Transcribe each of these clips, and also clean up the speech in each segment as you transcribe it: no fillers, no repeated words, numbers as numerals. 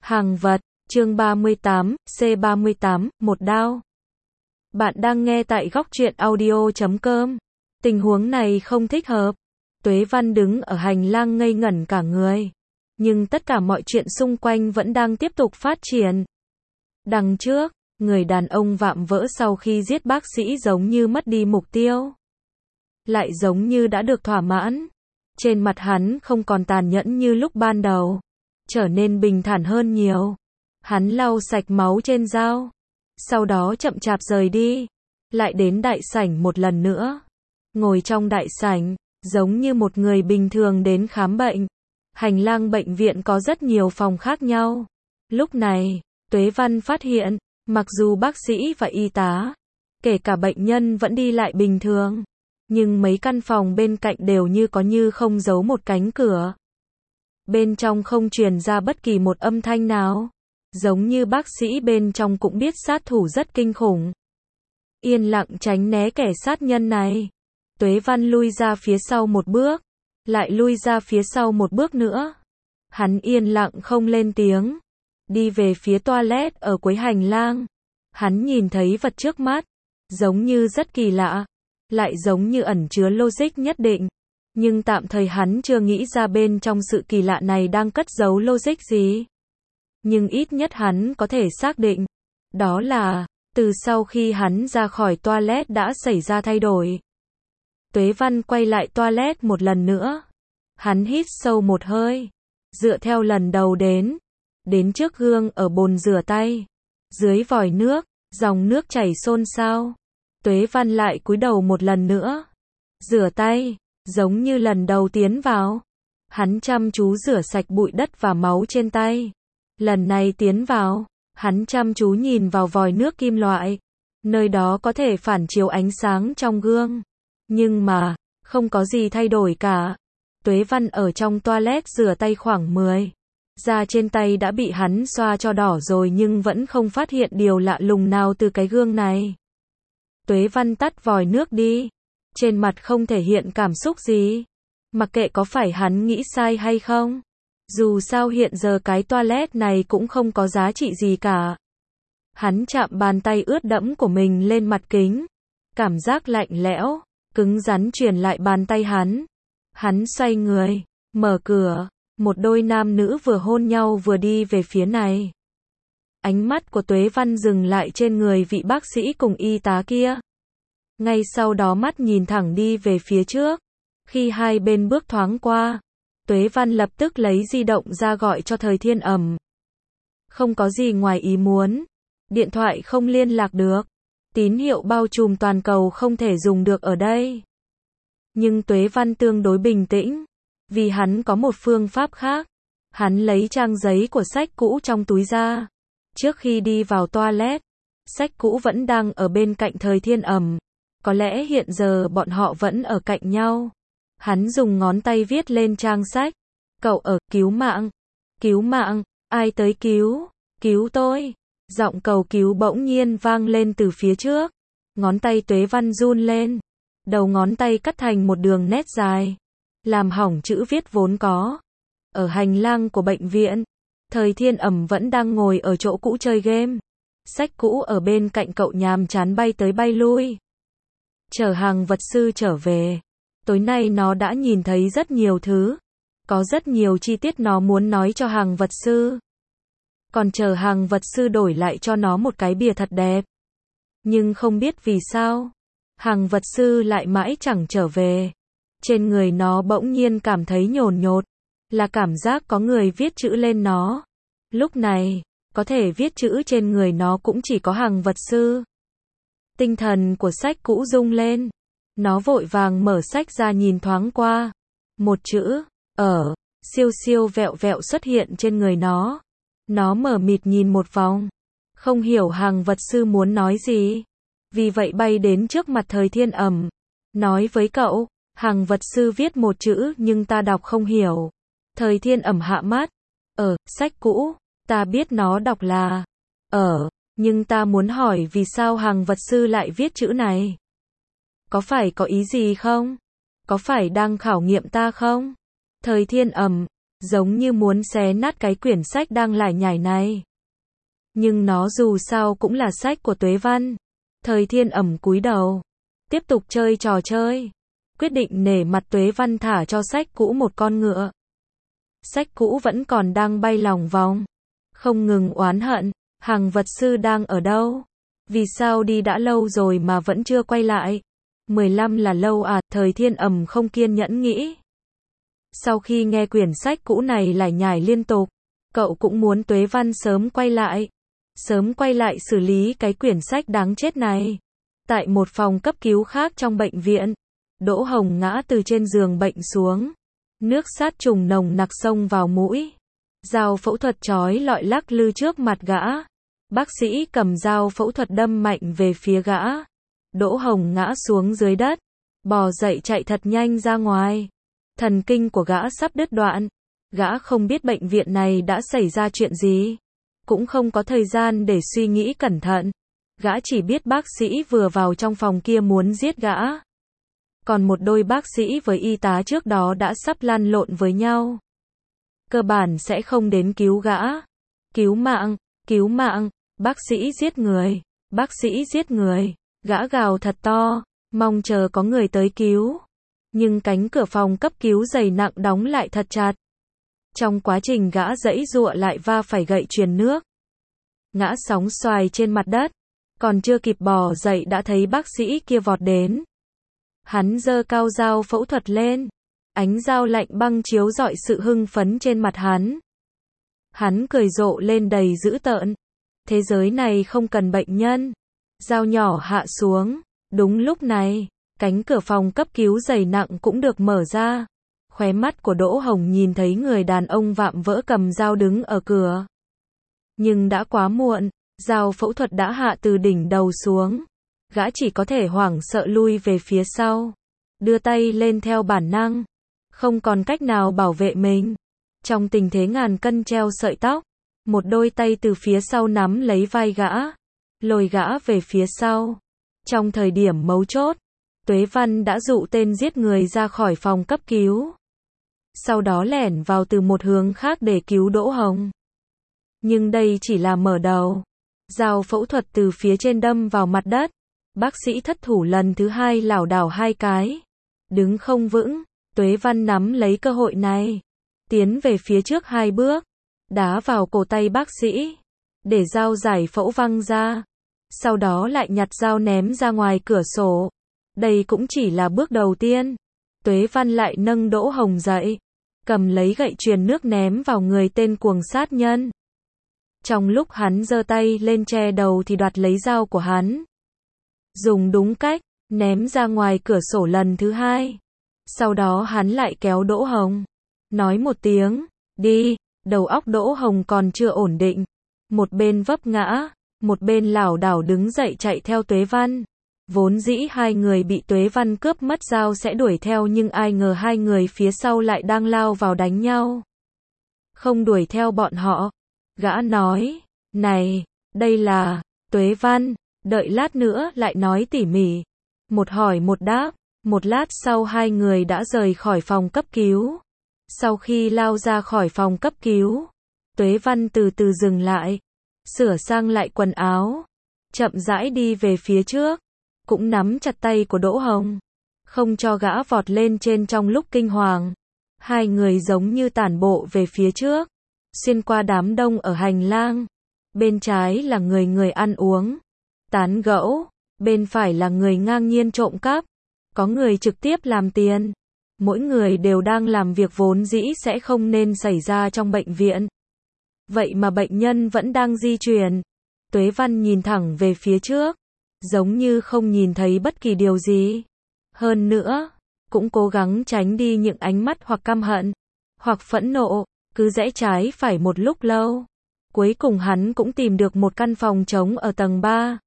Hàng vật, chương 38, C38, một đao. Bạn đang nghe tại Góc Truyện Audio.com. Tình huống này không thích hợp. Tuế Văn đứng ở hành lang ngây ngẩn cả người. Nhưng tất cả mọi chuyện xung quanh vẫn đang tiếp tục phát triển. Đằng trước, người đàn ông vạm vỡ sau khi giết bác sĩ giống như mất đi mục tiêu. Lại giống như đã được thỏa mãn. Trên mặt hắn không còn tàn nhẫn như lúc ban đầu. Trở nên bình thản hơn nhiều. Hắn lau sạch máu trên dao. Sau đó chậm chạp rời đi. Lại đến đại sảnh một lần nữa. Ngồi trong đại sảnh, giống như một người bình thường đến khám bệnh. Hành lang bệnh viện có rất nhiều phòng khác nhau. Lúc này, Tuế Văn phát hiện, mặc dù bác sĩ và y tá, kể cả bệnh nhân vẫn đi lại bình thường. Nhưng mấy căn phòng bên cạnh đều như không giấu một cánh cửa. Bên trong không truyền ra bất kỳ một âm thanh nào. Giống như bác sĩ bên trong cũng biết sát thủ rất kinh khủng. Yên lặng tránh né kẻ sát nhân này. Tuế Văn lui ra phía sau một bước. Lại lui ra phía sau một bước nữa. Hắn yên lặng không lên tiếng. Đi về phía toilet ở cuối hành lang. Hắn nhìn thấy vật trước mắt. Giống như rất kỳ lạ. Lại giống như ẩn chứa logic nhất định. Nhưng tạm thời hắn chưa nghĩ ra bên trong sự kỳ lạ này đang cất giấu logic gì. Nhưng ít nhất hắn có thể xác định. Đó là, từ sau khi hắn ra khỏi toilet đã xảy ra thay đổi. Tuế Văn quay lại toilet một lần nữa. Hắn hít sâu một hơi. Dựa theo lần đầu đến. Đến trước gương ở bồn rửa tay. Dưới vòi nước, dòng nước chảy xôn xao. Tuế Văn lại cúi đầu một lần nữa. Rửa tay, giống như lần đầu tiến vào. Hắn chăm chú rửa sạch bụi đất và máu trên tay. Lần này tiến vào, hắn chăm chú nhìn vào vòi nước kim loại. Nơi đó có thể phản chiếu ánh sáng trong gương. Nhưng mà, không có gì thay đổi cả. Tuế Văn ở trong toilet rửa tay khoảng 10. Da trên tay đã bị hắn xoa cho đỏ rồi nhưng vẫn không phát hiện điều lạ lùng nào từ cái gương này. Tuế Văn tắt vòi nước đi. Trên mặt không thể hiện cảm xúc gì. Mặc kệ có phải hắn nghĩ sai hay không. Dù sao hiện giờ cái toilet này cũng không có giá trị gì cả. Hắn chạm bàn tay ướt đẫm của mình lên mặt kính. Cảm giác lạnh lẽo, cứng rắn truyền lại bàn tay hắn. Hắn xoay người, mở cửa. Một đôi nam nữ vừa hôn nhau vừa đi về phía này. Ánh mắt của Tuế Văn dừng lại trên người vị bác sĩ cùng y tá kia. Ngay sau đó mắt nhìn thẳng đi về phía trước. Khi hai bên bước thoáng qua, Tuế Văn lập tức lấy di động ra gọi cho Thời Thiên Ẩm. Không có gì ngoài ý muốn. Điện thoại không liên lạc được. Tín hiệu bao trùm toàn cầu không thể dùng được ở đây. Nhưng Tuế Văn tương đối bình tĩnh. Vì hắn có một phương pháp khác. Hắn lấy trang giấy của sách cũ trong túi ra. Trước khi đi vào toilet, sách cũ vẫn đang ở bên cạnh Thời Thiên Ẩm. Có lẽ hiện giờ bọn họ vẫn ở cạnh nhau. Hắn dùng ngón tay viết lên trang sách. Cậu ở, cứu mạng. Cứu mạng, ai tới cứu? Cứu tôi. Giọng cầu cứu bỗng nhiên vang lên từ phía trước. Ngón tay Tuế Văn run lên. Đầu ngón tay cắt thành một đường nét dài. Làm hỏng chữ viết vốn có. Ở hành lang của bệnh viện, Thời Thiên Ẩm vẫn đang ngồi ở chỗ cũ chơi game. Sách cũ ở bên cạnh cậu nhàm chán bay tới bay lui. Chờ Hàng vật sư trở về. Tối nay nó đã nhìn thấy rất nhiều thứ. Có rất nhiều chi tiết nó muốn nói cho Hàng vật sư. Còn chờ Hàng vật sư đổi lại cho nó một cái bìa thật đẹp. Nhưng không biết vì sao, Hàng vật sư lại mãi chẳng trở về. Trên người nó bỗng nhiên cảm thấy nhồn nhột. Là cảm giác có người viết chữ lên nó. Lúc này, có thể viết chữ trên người nó cũng chỉ có Hàng vật sư. Tinh thần của sách cũ rung lên. Nó vội vàng mở sách ra nhìn thoáng qua. Một chữ, ở, siêu siêu vẹo vẹo xuất hiện trên người nó. Nó mờ mịt nhìn một vòng. Không hiểu Hàng vật sư muốn nói gì. Vì vậy bay đến trước mặt Thời Thiên Ẩm. Nói với cậu, Hàng vật sư viết một chữ nhưng ta đọc không hiểu. Thời Thiên Ẩm hạ mắt. Sách cũ, ta biết nó đọc là, nhưng ta muốn hỏi vì sao Hàng vật sư lại viết chữ này. Có phải có ý gì không? Có phải đang khảo nghiệm ta không? Thời Thiên Ẩm, giống như muốn xé nát cái quyển sách đang lải nhải này. Nhưng nó dù sao cũng là sách của Tuế Văn. Thời Thiên ẩm cúi đầu, tiếp tục chơi trò chơi, quyết định nể mặt Tuế Văn thả cho sách cũ một con ngựa. Sách cũ vẫn còn đang bay lòng vòng, không ngừng oán hận, Hằng vật sư đang ở đâu? Vì sao đi đã lâu rồi mà vẫn chưa quay lại? 15 là lâu à? Thời Thiên ẩm không kiên nhẫn nghĩ. Sau khi nghe quyển sách cũ này lải nhải liên tục, cậu cũng muốn Tuế Văn sớm quay lại. Sớm quay lại xử lý cái quyển sách đáng chết này. Tại một phòng cấp cứu khác trong bệnh viện, Đỗ Hồng ngã từ trên giường bệnh xuống. Nước sát trùng nồng nặc xông vào mũi. Dao phẫu thuật chói lọi lắc lư trước mặt gã. Bác sĩ cầm dao phẫu thuật đâm mạnh về phía gã. Đỗ Hồng ngã xuống dưới đất, bò dậy chạy thật nhanh ra ngoài. Thần kinh của gã sắp đứt đoạn. Gã không biết bệnh viện này đã xảy ra chuyện gì, cũng không có thời gian để suy nghĩ cẩn thận. Gã chỉ biết bác sĩ vừa vào trong phòng kia muốn giết gã. Còn một đôi bác sĩ với y tá trước đó đã sắp lăn lộn với nhau. Cơ bản sẽ không đến cứu gã. Cứu mạng, bác sĩ giết người, bác sĩ giết người. Gã gào thật to, mong chờ có người tới cứu. Nhưng cánh cửa phòng cấp cứu dày nặng đóng lại thật chặt. Trong quá trình gã giãy giụa lại va phải gậy truyền nước. Ngã sóng xoài trên mặt đất. Còn chưa kịp bò dậy đã thấy bác sĩ kia vọt đến. Hắn giơ cao dao phẫu thuật lên. Ánh dao lạnh băng chiếu rọi sự hưng phấn trên mặt hắn. Hắn cười rộ lên đầy dữ tợn. Thế giới này không cần bệnh nhân. Dao nhỏ hạ xuống. Đúng lúc này, cánh cửa phòng cấp cứu dày nặng cũng được mở ra. Khóe mắt của Đỗ Hồng nhìn thấy người đàn ông vạm vỡ cầm dao đứng ở cửa. Nhưng đã quá muộn, dao phẫu thuật đã hạ từ đỉnh đầu xuống. Gã chỉ có thể hoảng sợ lui về phía sau, đưa tay lên theo bản năng, không còn cách nào bảo vệ mình. Trong tình thế ngàn cân treo sợi tóc, một đôi tay từ phía sau nắm lấy vai gã, lôi gã về phía sau. Trong thời điểm mấu chốt, Tuế Văn đã dụ tên giết người ra khỏi phòng cấp cứu. Sau đó lẻn vào từ một hướng khác để cứu Đỗ Hồng. Nhưng đây chỉ là mở đầu. Dao phẫu thuật từ phía trên đâm vào mặt đất. Bác sĩ thất thủ lần thứ hai lảo đảo hai cái. Đứng không vững, Tuế Văn nắm lấy cơ hội này. Tiến về phía trước hai bước. Đá vào cổ tay bác sĩ. Để dao giải phẫu văng ra. Sau đó lại nhặt dao ném ra ngoài cửa sổ. Đây cũng chỉ là bước đầu tiên. Tuế Văn lại nâng Đỗ Hồng dậy. Cầm lấy gậy truyền nước ném vào người tên cuồng sát nhân. Trong lúc hắn giơ tay lên che đầu thì đoạt lấy dao của hắn. Dùng đúng cách, ném ra ngoài cửa sổ lần thứ hai. Sau đó hắn lại kéo Đỗ Hồng. Nói một tiếng, đi, đầu óc Đỗ Hồng còn chưa ổn định. Một bên vấp ngã, một bên lảo đảo đứng dậy chạy theo Tuế Văn. Vốn dĩ hai người bị Tuế Văn cướp mất dao sẽ đuổi theo nhưng ai ngờ hai người phía sau lại đang lao vào đánh nhau. Không đuổi theo bọn họ. Gã nói, này, đây là, Tuế Văn, đợi lát nữa lại nói tỉ mỉ. Một hỏi một đáp, một lát sau hai người đã rời khỏi phòng cấp cứu. Sau khi lao ra khỏi phòng cấp cứu, Tuế Văn từ từ dừng lại, sửa sang lại quần áo, chậm rãi đi về phía trước, cũng nắm chặt tay của Đỗ Hồng, không cho gã vọt lên trên trong lúc kinh hoàng. Hai người giống như tản bộ về phía trước, xuyên qua đám đông ở hành lang. Bên trái là người ăn uống, tán gẫu, bên phải là người ngang nhiên trộm cắp, có người trực tiếp làm tiền. Mỗi người đều đang làm việc vốn dĩ sẽ không nên xảy ra trong bệnh viện. Vậy mà bệnh nhân vẫn đang di chuyển. Tuế Văn nhìn thẳng về phía trước, giống như không nhìn thấy bất kỳ điều gì. Hơn nữa, cũng cố gắng tránh đi những ánh mắt hoặc căm hận, hoặc phẫn nộ, cứ rẽ trái phải một lúc lâu. Cuối cùng hắn cũng tìm được một căn phòng trống ở tầng 3.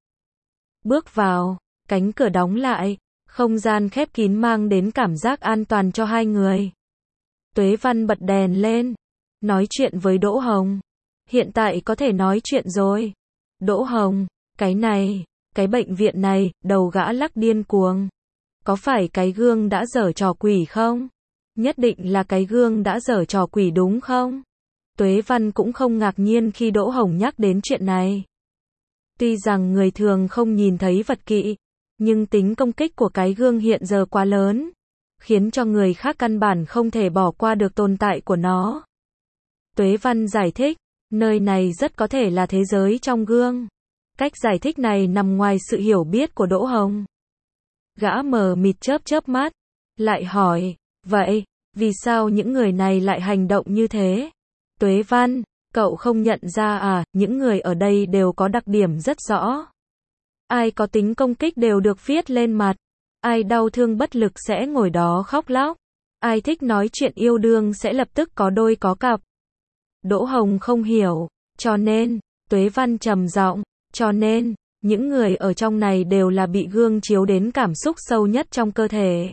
Bước vào, cánh cửa đóng lại, không gian khép kín mang đến cảm giác an toàn cho hai người. Tuế Văn bật đèn lên, nói chuyện với Đỗ Hồng. Hiện tại có thể nói chuyện rồi. Đỗ Hồng, cái này, cái bệnh viện này, đầu gã lắc điên cuồng. Có phải cái gương đã giở trò quỷ không? Nhất định là cái gương đã giở trò quỷ đúng không? Tuế Văn cũng không ngạc nhiên khi Đỗ Hồng nhắc đến chuyện này. Tuy rằng người thường không nhìn thấy vật kỵ, nhưng tính công kích của cái gương hiện giờ quá lớn, khiến cho người khác căn bản không thể bỏ qua được tồn tại của nó. Tuế Văn giải thích, nơi này rất có thể là thế giới trong gương. Cách giải thích này nằm ngoài sự hiểu biết của Đỗ Hồng. Gã mờ mịt chớp mắt, lại hỏi, vậy, vì sao những người này lại hành động như thế? Tuế Văn, cậu không nhận ra à, những người ở đây đều có đặc điểm rất rõ. Ai có tính công kích đều được viết lên mặt. Ai đau thương bất lực sẽ ngồi đó khóc lóc. Ai thích nói chuyện yêu đương sẽ lập tức có đôi có cặp. Đỗ Hồng không hiểu, cho nên, Tuế Văn trầm giọng, cho nên, những người ở trong này đều là bị gương chiếu đến cảm xúc sâu nhất trong cơ thể.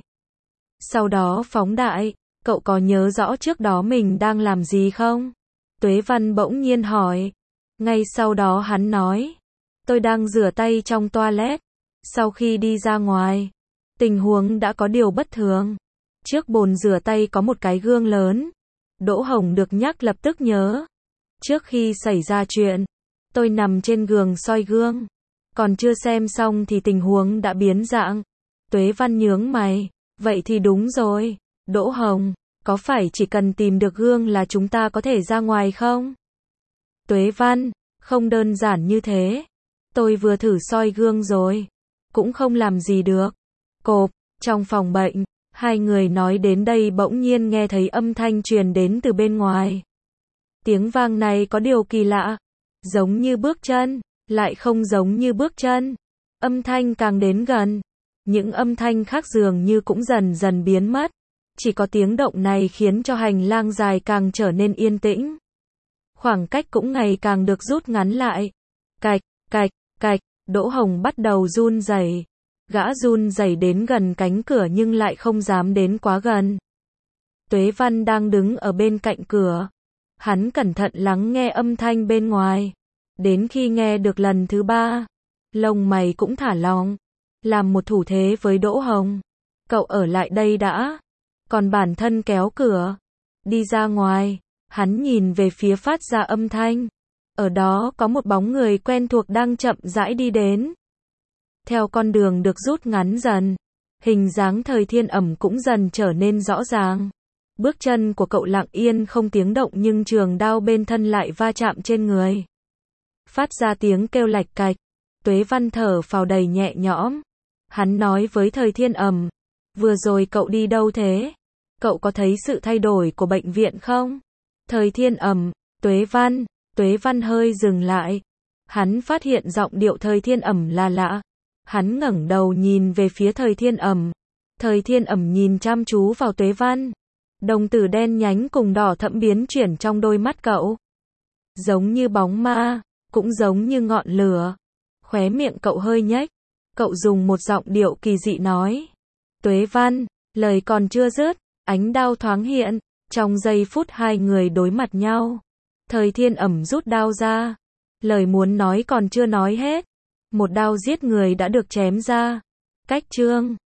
Sau đó phóng đại, cậu có nhớ rõ trước đó mình đang làm gì không? Tuế Văn bỗng nhiên hỏi. Ngay sau đó hắn nói, tôi đang rửa tay trong toilet. Sau khi đi ra ngoài, tình huống đã có điều bất thường. Trước bồn rửa tay có một cái gương lớn. Đỗ Hồng được nhắc lập tức nhớ. Trước khi xảy ra chuyện, tôi nằm trên giường soi gương. Còn chưa xem xong thì tình huống đã biến dạng. Tuế Văn nhướng mày. Vậy thì đúng rồi. Đỗ Hồng, có phải chỉ cần tìm được gương là chúng ta có thể ra ngoài không? Tuế Văn, không đơn giản như thế. Tôi vừa thử soi gương rồi. Cũng không làm gì được. Cộp, trong phòng bệnh, hai người nói đến đây bỗng nhiên nghe thấy âm thanh truyền đến từ bên ngoài. Tiếng vang này có điều kỳ lạ. Giống như bước chân, lại không giống như bước chân. Âm thanh càng đến gần. Những âm thanh khác dường như cũng dần dần biến mất. Chỉ có tiếng động này khiến cho hành lang dài càng trở nên yên tĩnh. Khoảng cách cũng ngày càng được rút ngắn lại. Cạch, cạch, cạch, Đỗ Hồng bắt đầu run rẩy. Gã run rẩy đến gần cánh cửa nhưng lại không dám đến quá gần. Tuế Văn đang đứng ở bên cạnh cửa. Hắn cẩn thận lắng nghe âm thanh bên ngoài. Đến khi nghe được lần thứ 3, lông mày cũng thả lỏng. Làm một thủ thế với Đỗ Hồng. Cậu ở lại đây đã. Còn bản thân kéo cửa. Đi ra ngoài. Hắn nhìn về phía phát ra âm thanh. Ở đó có một bóng người quen thuộc đang chậm rãi đi đến. Theo con đường được rút ngắn dần, hình dáng Thời Thiên Ẩm cũng dần trở nên rõ ràng. Bước chân của cậu lặng yên không tiếng động nhưng trường đao bên thân lại va chạm trên người. Phát ra tiếng kêu lạch cạch. Tuế Văn thở phào đầy nhẹ nhõm. Hắn nói với Thời Thiên Ẩm, vừa rồi cậu đi đâu thế? Cậu có thấy sự thay đổi của bệnh viện không? Thời Thiên Ẩm, Tuế Văn hơi dừng lại. Hắn phát hiện giọng điệu Thời Thiên Ẩm là lạ. Hắn ngẩng đầu nhìn về phía Thời Thiên Ẩm. Thời Thiên Ẩm nhìn chăm chú vào Tuế Văn. Đồng tử đen nhánh cùng đỏ thẫm biến chuyển trong đôi mắt cậu. Giống như bóng ma, cũng giống như ngọn lửa. Khóe miệng cậu hơi nhếch. Cậu dùng một giọng điệu kỳ dị nói. Tuế Văn, lời còn chưa dứt, ánh đao thoáng hiện. Trong giây phút hai người đối mặt nhau. Thời Thiên Ẩm rút đao ra. Lời muốn nói còn chưa nói hết. Một đao giết người đã được chém ra. Cách chương